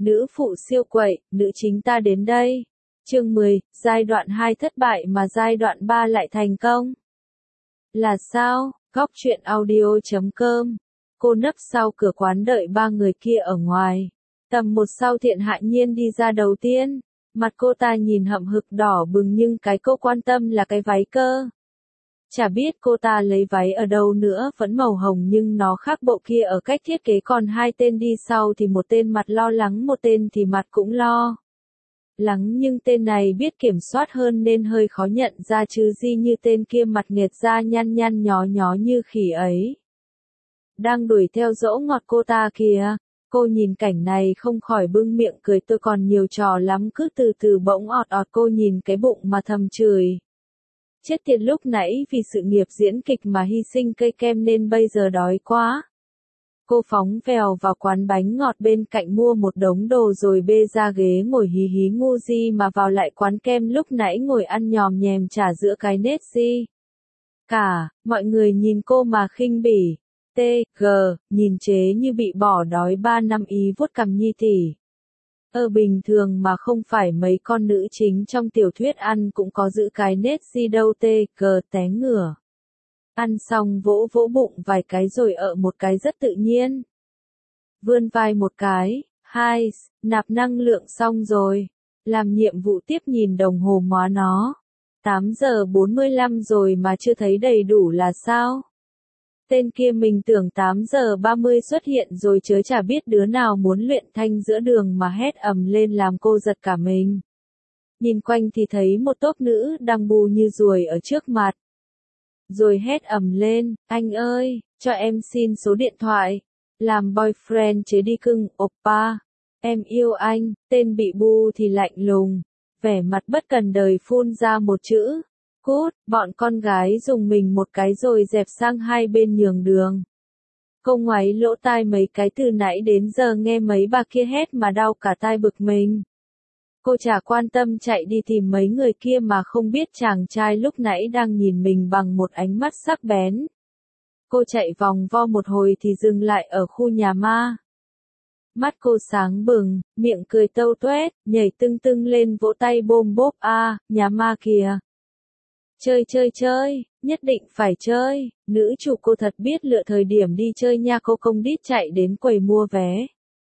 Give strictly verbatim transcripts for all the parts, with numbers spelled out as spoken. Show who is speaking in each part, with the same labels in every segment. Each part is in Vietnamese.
Speaker 1: Nữ phụ siêu quậy, nữ chính ta đến đây. Chương mười, giai đoạn hai thất bại mà giai đoạn ba lại thành công. Là sao? Góc truyện audio chấm com. Cô nấp sau cửa quán đợi ba người kia ở ngoài. Tầm một sau Thiện Hạ Nhiên đi ra đầu tiên. Mặt cô ta nhìn hậm hực đỏ bừng nhưng cái cô quan tâm là cái váy cơ. Chả biết cô ta lấy váy ở đâu nữa, vẫn màu hồng nhưng nó khác bộ kia ở cách thiết kế, còn hai tên đi sau thì một tên mặt lo lắng, một tên thì mặt cũng lo lắng, nhưng tên này biết kiểm soát hơn nên hơi khó nhận ra chứ gì như tên kia mặt nghệt da nhăn nhăn nhó nhó như khỉ ấy. Đang đuổi theo dỗ ngọt cô ta kìa. Cô nhìn cảnh này không khỏi bưng miệng cười, tôi còn nhiều trò lắm, cứ từ từ. Bỗng ọt ọt cô nhìn cái bụng mà thầm chửi. Chết tiệt, lúc nãy vì sự nghiệp diễn kịch mà hy sinh cây kem nên bây giờ đói quá. Cô phóng vèo vào quán bánh ngọt bên cạnh mua một đống đồ rồi bê ra ghế ngồi hí hí ngu gì mà vào lại quán kem lúc nãy ngồi ăn nhòm nhèm chả giữa cái nết gì cả. Mọi người nhìn cô mà khinh bỉ. Tê, gờ, nhìn chế như bị bỏ đói ba năm, ý vuốt cằm nhi tỉ. Ờ bình thường mà không phải mấy con nữ chính trong tiểu thuyết ăn cũng có giữ cái nết gì đâu. Tê, gờ, té ngửa. Ăn xong vỗ vỗ bụng vài cái rồi ợ một cái rất tự nhiên. Vươn vai một cái. Hai, nạp năng lượng xong rồi. Làm nhiệm vụ tiếp, nhìn đồng hồ móa nó. tám giờ bốn mươi lăm rồi mà chưa thấy đầy đủ là sao? Tên kia mình tưởng tám giờ ba mươi xuất hiện rồi chớ, chả biết đứa nào muốn luyện thanh giữa đường mà hét ầm lên làm cô giật cả mình. Nhìn quanh thì thấy một tốp nữ đang bù như ruồi ở trước mặt. Rồi hét ầm lên, anh ơi, cho em xin số điện thoại. Làm boyfriend chế đi cưng, oppa. Em yêu anh. Tên bị bu thì lạnh lùng. Vẻ mặt bất cần đời phun ra một chữ. Cút. Bọn con gái dùng mình một cái rồi dẹp sang hai bên nhường đường. Cô ngoáy lỗ tai mấy cái, từ nãy đến giờ nghe mấy bà kia hét mà đau cả tai bực mình. Cô chả quan tâm chạy đi tìm mấy người kia mà không biết chàng trai lúc nãy đang nhìn mình bằng một ánh mắt sắc bén. Cô chạy vòng vo một hồi thì dừng lại ở khu nhà ma. Mắt cô sáng bừng, miệng cười tâu tuét, nhảy tưng tưng lên vỗ tay bôm bốp. A, à, nhà ma kìa. Chơi chơi chơi, nhất định phải chơi. Nữ chủ cô thật biết lựa thời điểm đi chơi nha. Cô công đít chạy đến quầy mua vé.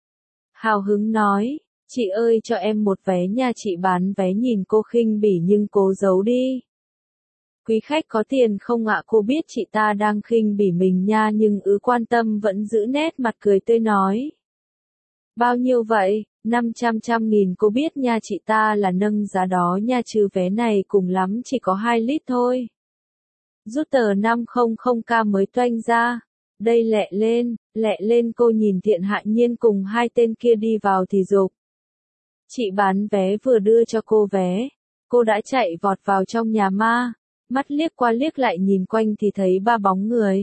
Speaker 1: Hào hứng nói. Chị ơi cho em một vé nha. Chị bán vé nhìn cô khinh bỉ nhưng cố giấu đi. Quý khách có tiền không ạ? Cô biết chị ta đang khinh bỉ mình nha nhưng ứ quan tâm vẫn giữ nét mặt cười tươi nói. Bao nhiêu vậy? năm trăm trăm nghìn. Cô biết nha, chị ta là nâng giá đó nha, chứ vé này cùng lắm chỉ có hai lít thôi. Rút tờ năm trăm k mới toanh ra. Đây lẹ lên, lẹ lên. Cô nhìn Thiện Hạ Nhiên cùng hai tên kia đi vào thì giục. Chị bán vé vừa đưa cho cô vé. Cô đã chạy vọt vào trong nhà ma. Mắt liếc qua liếc lại nhìn quanh thì thấy ba bóng người.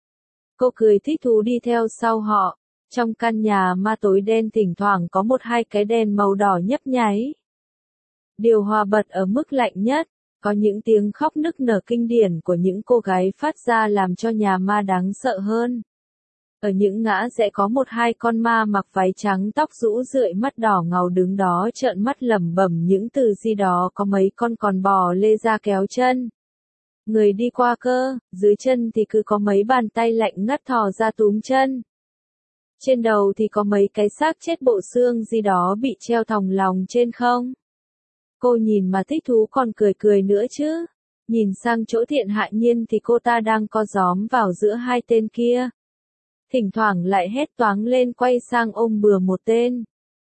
Speaker 1: Cô cười thích thú đi theo sau họ. Trong căn nhà ma tối đen thỉnh thoảng có một hai cái đèn màu đỏ nhấp nháy. Điều hòa bật ở mức lạnh nhất. Có những tiếng khóc nức nở kinh điển của những cô gái phát ra làm cho nhà ma đáng sợ hơn. Ở những ngã rẽ có một hai con ma mặc váy trắng, tóc rũ rượi, mắt đỏ ngầu đứng đó trợn mắt lẩm bẩm những từ gì đó. Có mấy con còn bò lê ra kéo chân người đi qua cơ. Dưới chân thì cứ có mấy bàn tay lạnh ngắt thò ra túm chân. Trên đầu thì có mấy cái xác chết bộ xương gì đó bị treo thòng lòng trên không. Cô nhìn mà thích thú còn cười cười nữa chứ. Nhìn sang chỗ Thiện Hạ Nhiên thì cô ta đang co gióm vào giữa hai tên kia. Thỉnh thoảng lại hét toáng lên quay sang ôm bừa một tên.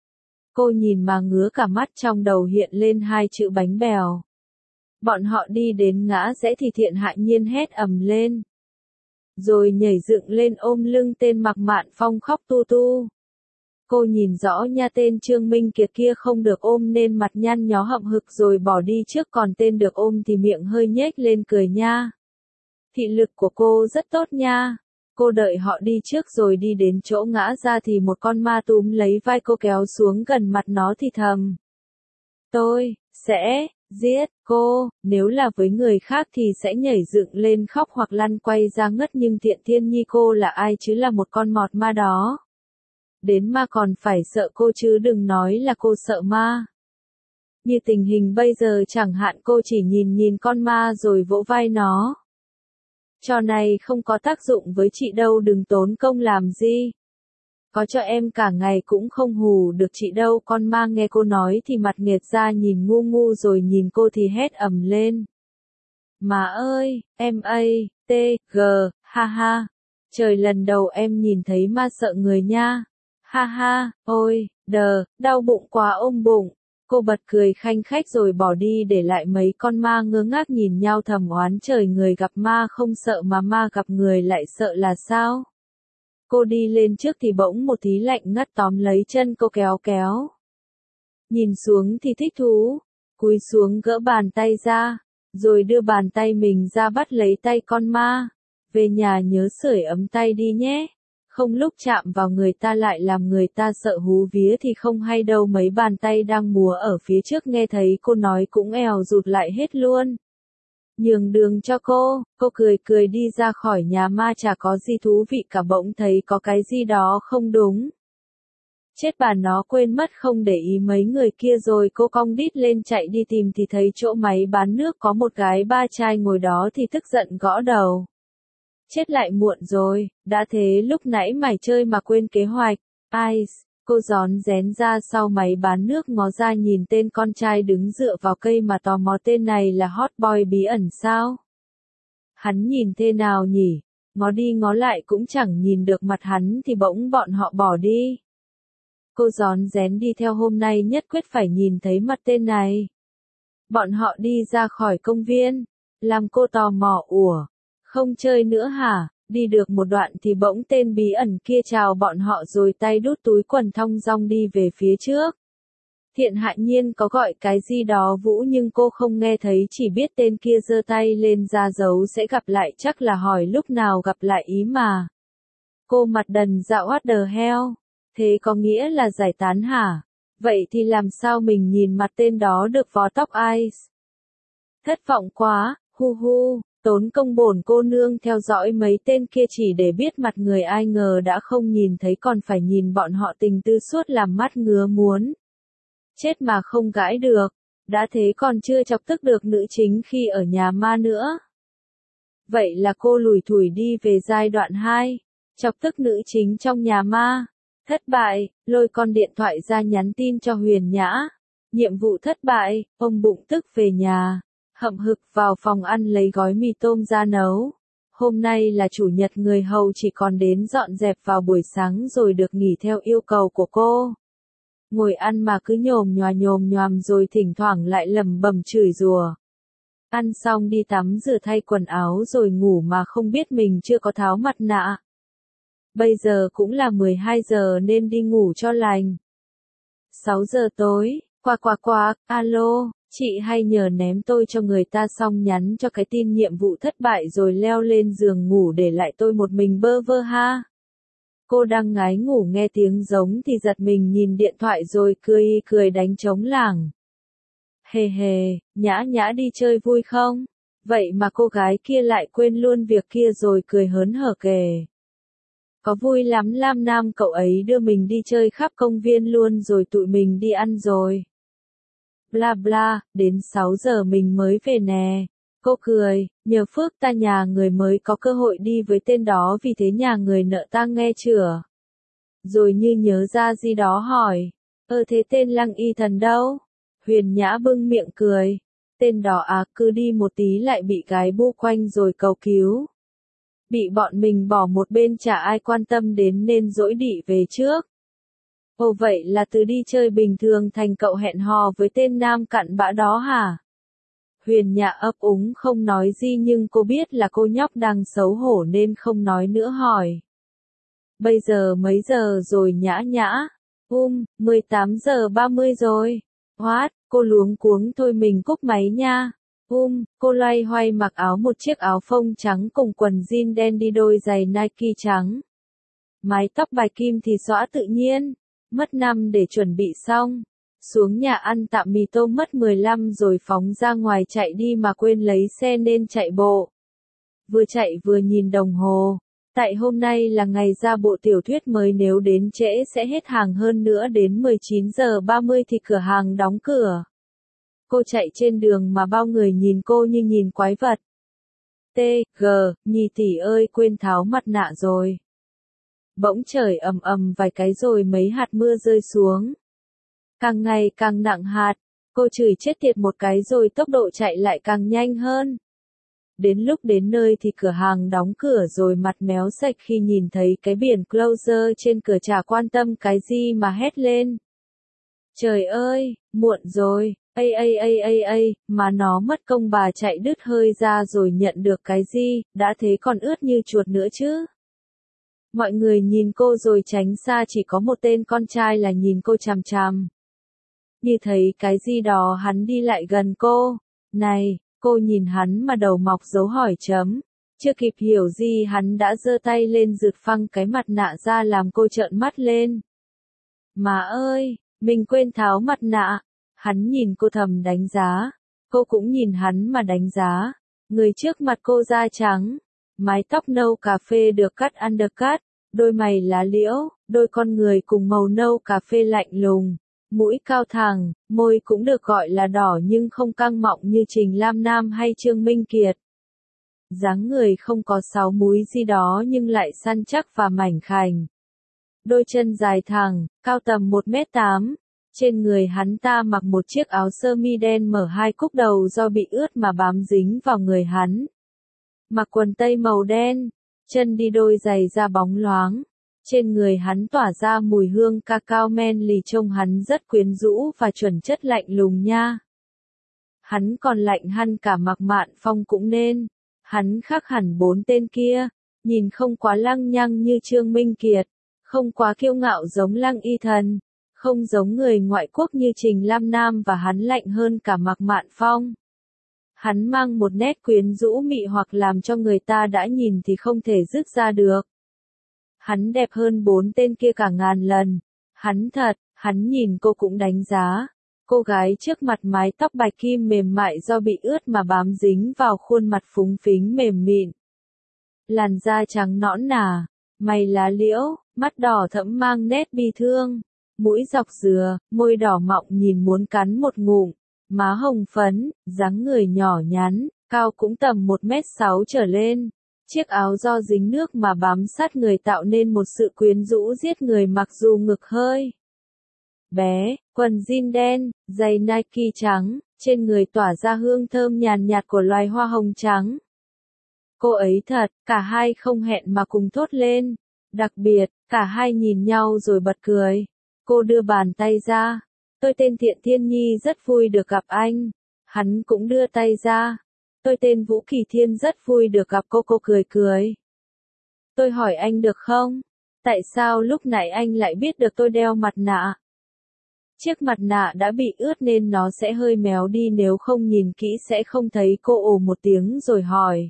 Speaker 1: Cô nhìn mà ngứa cả mắt, trong đầu hiện lên hai chữ bánh bèo. Bọn họ đi đến ngã rẽ thì Thiện Hạ Nhiên hét ầm lên. Rồi nhảy dựng lên ôm lưng tên mặc mạn phong khóc tu tu. Cô nhìn rõ nha, tên Trương Minh Kiệt kia không được ôm nên mặt nhăn nhó hậm hực rồi bỏ đi trước, còn tên được ôm thì miệng hơi nhếch lên cười nha. Thị lực của cô rất tốt nha. Cô đợi họ đi trước rồi đi đến chỗ ngã ra thì một con ma túm lấy vai cô kéo xuống gần mặt nó thì thầm. Tôi sẽ giết cô. Nếu là với người khác thì sẽ nhảy dựng lên khóc hoặc lăn quay ra ngất, nhưng Thiện Thiên Nhi cô là ai chứ, là một con mọt ma đó. đến ma còn phải sợ cô chứ đừng nói là cô sợ ma. Như tình hình bây giờ chẳng hạn cô chỉ nhìn nhìn con ma rồi vỗ vai nó. Trò này không có tác dụng với chị đâu, đừng tốn công làm gì. Có cho em cả ngày cũng không hù được chị đâu. Con ma nghe cô nói thì mặt nghệt ra nhìn ngu ngu rồi nhìn cô thì hét ầm lên. Má ơi, em a, t, g, ha ha. Trời, lần đầu em nhìn thấy ma sợ người nha. Ha ha, ôi, đờ, đau bụng quá ôm bụng. Cô bật cười khanh khách rồi bỏ đi để lại mấy con ma ngơ ngác nhìn nhau thầm oán trời, người gặp ma không sợ mà ma gặp người lại sợ là sao? Cô đi lên trước thì bỗng một tí lạnh ngắt tóm lấy chân cô kéo kéo. Nhìn xuống thì thích thú, cúi xuống gỡ bàn tay ra, rồi đưa bàn tay mình ra bắt lấy tay con ma. Về nhà nhớ sưởi ấm tay đi nhé. Không lúc chạm vào người ta lại làm người ta sợ hú vía thì không hay đâu. Mấy bàn tay đang múa ở phía trước nghe thấy cô nói cũng èo rụt lại hết luôn. Nhường đường cho cô, cô cười cười đi ra khỏi nhà ma chả có gì thú vị cả, bỗng thấy có cái gì đó không đúng. Chết bà nó, quên mất không để ý mấy người kia rồi. Cô cong đít lên chạy đi tìm thì thấy chỗ máy bán nước có một gái ba trai ngồi đó thì tức giận gõ đầu. Chết, lại muộn rồi, đã thế lúc nãy mày chơi mà quên kế hoạch. Ice, cô rón rén ra sau máy bán nước ngó ra nhìn tên con trai đứng dựa vào cây mà tò mò, tên này là hot boy bí ẩn sao? Hắn nhìn thế nào nhỉ? Ngó đi ngó lại cũng chẳng nhìn được mặt hắn thì bỗng bọn họ bỏ đi. Cô rón rén đi theo, hôm nay nhất quyết phải nhìn thấy mặt tên này. Bọn họ đi ra khỏi công viên, làm cô tò mò, ủa, không chơi nữa hả? Đi được một đoạn thì bỗng tên bí ẩn kia chào bọn họ rồi tay đút túi quần thong dong đi về phía trước. Thiện hại nhiên có gọi cái gì đó Vũ nhưng cô không nghe thấy, chỉ biết tên kia giơ tay lên ra dấu sẽ gặp lại, chắc là hỏi lúc nào gặp lại ý mà. Cô mặt đần dạ, what the hell? Thế có nghĩa là giải tán hả? Vậy thì làm sao mình nhìn mặt tên đó được, vó tóc Ice? Thất vọng quá, hu hu. Tốn công bổn cô nương theo dõi mấy tên kia chỉ để biết mặt người, ai ngờ đã không nhìn thấy còn phải nhìn bọn họ tình tư suốt làm mắt ngứa muốn. Chết mà không gãi được, đã thế còn chưa chọc tức được nữ chính khi ở nhà ma nữa. Vậy là cô lủi thủi đi về giai đoạn hai, chọc tức nữ chính trong nhà ma. Thất bại, lôi con điện thoại ra nhắn tin cho Huyền Nhã. Nhiệm vụ thất bại, ông bụng tức về nhà. Hậm hực vào phòng ăn lấy gói mì tôm ra nấu. Hôm nay là chủ nhật, người hầu chỉ còn đến dọn dẹp vào buổi sáng rồi được nghỉ theo yêu cầu của cô. Ngồi ăn mà cứ nhồm nhòa nhồm nhoàm rồi thỉnh thoảng lại lẩm bẩm chửi rủa. Ăn xong đi tắm rửa thay quần áo rồi ngủ mà không biết mình chưa có tháo mặt nạ. Bây giờ cũng là mười hai giờ nên đi ngủ cho lành. sáu giờ tối, qua qua qua, alo. Chị hay nhờ ném tôi cho người ta xong nhắn cho cái tin nhiệm vụ thất bại rồi leo lên giường ngủ để lại tôi một mình bơ vơ ha. Cô đang ngái ngủ nghe tiếng giống thì giật mình nhìn điện thoại rồi cười cười đánh trống lảng. Hề hề, Nhã Nhã đi chơi vui không? Vậy mà cô gái kia lại quên luôn việc kia rồi cười hớn hở kề. Có vui lắm, Lam Nam cậu ấy đưa mình đi chơi khắp công viên luôn rồi tụi mình đi ăn rồi. Bla bla, đến sáu giờ mình mới về nè. Cô cười, nhờ phước ta nhà người mới có cơ hội đi với tên đó, vì thế nhà người nợ ta nghe chưa? Rồi như nhớ ra gì đó hỏi, ơ thế tên Lăng Y Thần đâu? Huyền Nhã bưng miệng cười, tên đó à, cứ đi một tí lại bị gái bu quanh rồi cầu cứu. Bị bọn mình bỏ một bên chả ai quan tâm đến nên dỗi đị về trước. Ồ, vậy là từ đi chơi bình thường thành cậu hẹn hò với tên nam cặn bã đó hả? Huyền Nhã ấp úng không nói gì nhưng cô biết là cô nhóc đang xấu hổ nên không nói nữa hỏi. Bây giờ mấy giờ rồi Nhã Nhã? Um, mười tám giờ ba mươi rồi. What? Cô luống cuống, thôi mình cúp máy nha. Um, cô loay hoay mặc áo, một chiếc áo phông trắng cùng quần jean đen đi đôi giày Nike trắng. Mái tóc bài kim thì xõa tự nhiên. Mất năm để chuẩn bị xong. Xuống nhà ăn tạm mì tôm mất mười lăm rồi phóng ra ngoài chạy đi mà quên lấy xe nên chạy bộ. Vừa chạy vừa nhìn đồng hồ. Tại hôm nay là ngày ra bộ tiểu thuyết mới, nếu đến trễ sẽ hết hàng, hơn nữa đến mười chín giờ ba mươi thì cửa hàng đóng cửa. Cô chạy trên đường mà bao người nhìn cô như nhìn quái vật. T, G, Nhi tỷ ơi, quên tháo mặt nạ rồi. Bỗng trời ầm ầm vài cái rồi mấy hạt mưa rơi xuống. Càng ngày càng nặng hạt, cô chửi chết tiệt một cái rồi tốc độ chạy lại càng nhanh hơn. Đến lúc đến nơi thì cửa hàng đóng cửa rồi, mặt méo sạch khi nhìn thấy cái biển closer trên cửa, chả quan tâm cái gì mà hét lên. Trời ơi, muộn rồi, ây ây ây ây ây, mà nó mất công, bà chạy đứt hơi ra rồi nhận được cái gì, đã thế còn ướt như chuột nữa chứ. Mọi người nhìn cô rồi tránh xa, chỉ có một tên con trai là nhìn cô chằm chằm. Như thấy cái gì đó hắn đi lại gần cô. Này, cô nhìn hắn mà đầu mọc dấu hỏi chấm. Chưa kịp hiểu gì hắn đã giơ tay lên giật phăng cái mặt nạ ra làm cô trợn mắt lên. Má ơi, mình quên tháo mặt nạ. Hắn nhìn cô thầm đánh giá. Cô cũng nhìn hắn mà đánh giá. Người trước mặt cô da trắng. Mái tóc nâu cà phê được cắt undercut. Đôi mày lá liễu, đôi con người cùng màu nâu cà phê lạnh lùng. Mũi cao thẳng, môi cũng được gọi là đỏ nhưng không căng mọng như Trình Lam Nam hay Trương Minh Kiệt. Dáng người không có sáu múi gì đó nhưng lại săn chắc và mảnh khảnh. Đôi chân dài thẳng, cao tầm một mét tám. Trên người hắn ta mặc một chiếc áo sơ mi đen mở hai cúc đầu do bị ướt mà bám dính vào người hắn. Mặc quần tây màu đen, chân đi đôi giày da bóng loáng. Trên người hắn tỏa ra mùi hương cacao men lì, trông hắn rất quyến rũ và chuẩn chất lạnh lùng nha. Hắn còn lạnh hơn cả Mạc Mạn Phong cũng nên. Hắn khác hẳn bốn tên kia, nhìn không quá lăng nhăng như Trương Minh Kiệt, không quá kiêu ngạo giống Lăng Y Thần, không giống người ngoại quốc như Trình Lam Nam, và hắn lạnh hơn cả Mạc Mạn Phong. Hắn mang một nét quyến rũ mị hoặc làm cho người ta đã nhìn thì không thể dứt ra được. Hắn đẹp hơn bốn tên kia cả ngàn lần. Hắn thật, hắn nhìn cô cũng đánh giá. Cô gái trước mặt mái tóc bạch kim mềm mại do bị ướt mà bám dính vào khuôn mặt phúng phính mềm mịn. Làn da trắng nõn nà, mày lá liễu, mắt đỏ thẫm mang nét bi thương. Mũi dọc dừa, môi đỏ mọng nhìn muốn cắn một ngụm. Má hồng phấn, dáng người nhỏ nhắn, cao cũng tầm một mét sáu trở lên. Chiếc áo do dính nước mà bám sát người tạo nên một sự quyến rũ giết người, mặc dù ngực hơi bé, quần jean đen, giày Nike trắng, trên người tỏa ra hương thơm nhàn nhạt của loài hoa hồng trắng. Cô ấy thật, cả hai không hẹn mà cùng thốt lên. Đặc biệt, cả hai nhìn nhau rồi bật cười. Cô đưa bàn tay ra. Tôi tên Thiện Thiên Nhi, rất vui được gặp anh. Hắn cũng đưa tay ra. Tôi tên Vũ Kỳ Thiên, rất vui được gặp cô. Cô cười cười. Tôi hỏi anh được không? Tại sao lúc nãy anh lại biết được tôi đeo mặt nạ? Chiếc mặt nạ đã bị ướt nên nó sẽ hơi méo đi, nếu không nhìn kỹ sẽ không thấy. Cô ồ một tiếng rồi hỏi.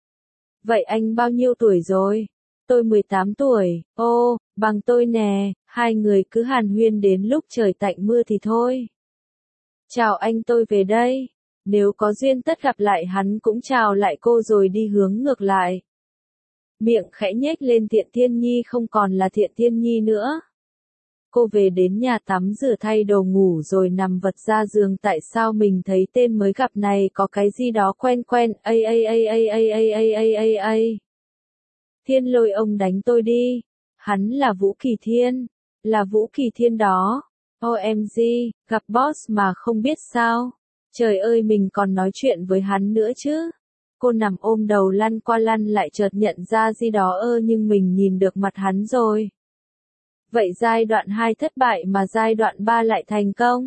Speaker 1: Vậy anh bao nhiêu tuổi rồi? Tôi mười tám tuổi. Ô, bằng tôi nè. Hai người cứ hàn huyên đến lúc trời tạnh mưa thì thôi. Chào anh, tôi về đây. Nếu có duyên tất gặp lại, hắn cũng chào lại cô rồi đi hướng ngược lại. Miệng khẽ nhếch lên, Thiện Thiên Nhi không còn là Thiện Thiên Nhi nữa. Cô về đến nhà tắm rửa thay đồ ngủ rồi nằm vật ra giường. Tại sao mình thấy tên mới gặp này có cái gì đó quen quen. Ây ây ây ây ây ây ây ây ây ây. Thiên Lôi, ông đánh tôi đi. Hắn là Vũ Kỳ Thiên. Là Vũ Kỳ Thiên đó. ô em giê, gặp boss mà không biết sao. Trời ơi, mình còn nói chuyện với hắn nữa chứ. Cô nằm ôm đầu lăn qua lăn lại, chợt nhận ra gì đó ơ nhưng mình nhìn được mặt hắn rồi. Vậy giai đoạn hai thất bại mà giai đoạn ba lại thành công?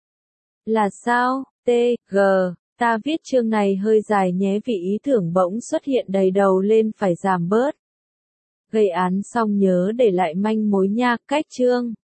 Speaker 1: Là sao? T, G, ta viết chương này hơi dài nhé vì ý tưởng bỗng xuất hiện đầy đầu lên, phải giảm bớt. Gây án xong nhớ để lại manh mối nha. Cách chương.